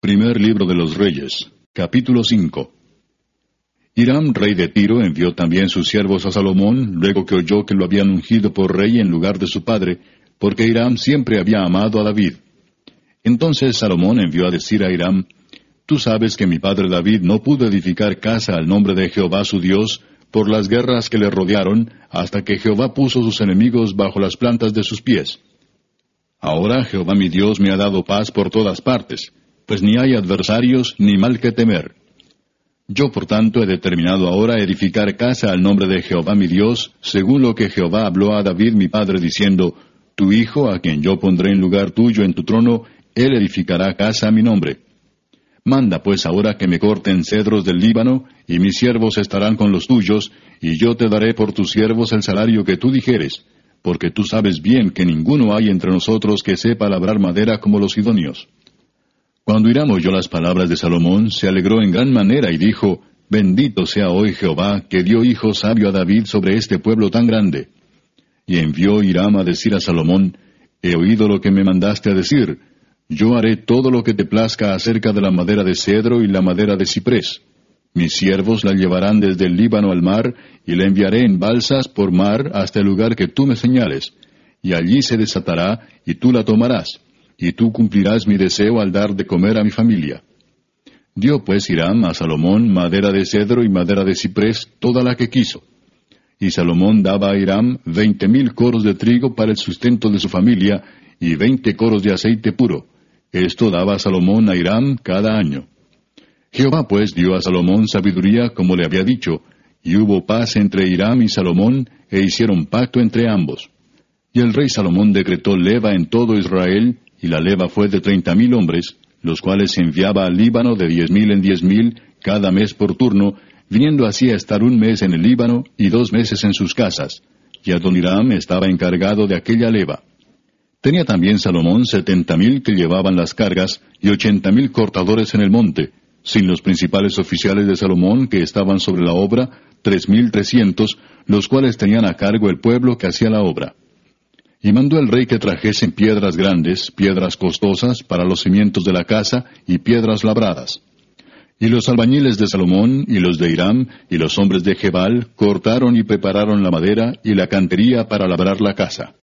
Primer libro de los Reyes, capítulo 5. Hiram, rey de Tiro, envió también sus siervos a Salomón, luego que oyó que lo habían ungido por rey en lugar de su padre, porque Hiram siempre había amado a David. Entonces Salomón envió a decir a Hiram: Tú sabes que mi padre David no pudo edificar casa al nombre de Jehová su Dios, por las guerras que le rodearon, hasta que Jehová puso sus enemigos bajo las plantas de sus pies. Ahora Jehová mi Dios me ha dado paz por todas partes, pues ni hay adversarios ni mal que temer. Yo por tanto he determinado ahora edificar casa al nombre de Jehová mi Dios, según lo que Jehová habló a David mi padre, diciendo: Tu hijo, a quien yo pondré en lugar tuyo en tu trono, él edificará casa a mi nombre. Manda pues ahora que me corten cedros del Líbano, y mis siervos estarán con los tuyos, y yo te daré por tus siervos el salario que tú dijeres, porque tú sabes bien que ninguno hay entre nosotros que sepa labrar madera como los sidonios. Cuando Hiram oyó las palabras de Salomón, se alegró en gran manera y dijo: Bendito sea hoy Jehová, que dio hijo sabio a David sobre este pueblo tan grande. Y envió Hiram a decir a Salomón: He oído lo que me mandaste a decir. Yo haré todo lo que te plazca acerca de la madera de cedro y la madera de ciprés. Mis siervos la llevarán desde el Líbano al mar, y la enviaré en balsas por mar hasta el lugar que tú me señales. Y allí se desatará, y tú la tomarás, y tú cumplirás mi deseo al dar de comer a mi familia. Dio pues Hiram a Salomón madera de cedro y madera de ciprés, toda la que quiso. Y Salomón daba a Hiram 20,000 coros de trigo para el sustento de su familia, y 20 coros de aceite puro. Esto daba Salomón a Hiram cada año. Jehová pues dio a Salomón sabiduría como le había dicho, y hubo paz entre Hiram y Salomón, e hicieron pacto entre ambos. Y el rey Salomón decretó leva en todo Israel, y la leva fue de 30,000 hombres, los cuales se enviaba al Líbano de 10,000 en 10,000, cada mes por turno, viniendo así a estar un mes en el Líbano y 2 meses en sus casas, y Adoniram estaba encargado de aquella leva. Tenía también Salomón 70,000 que llevaban las cargas, y 80,000 cortadores en el monte, sin los principales oficiales de Salomón que estaban sobre la obra, 3,300, los cuales tenían a cargo el pueblo que hacía la obra. Y mandó el rey que trajesen piedras grandes, piedras costosas, para los cimientos de la casa, y piedras labradas. Y los albañiles de Salomón, y los de Hiram, y los hombres de Gebal, cortaron y prepararon la madera y la cantería para labrar la casa.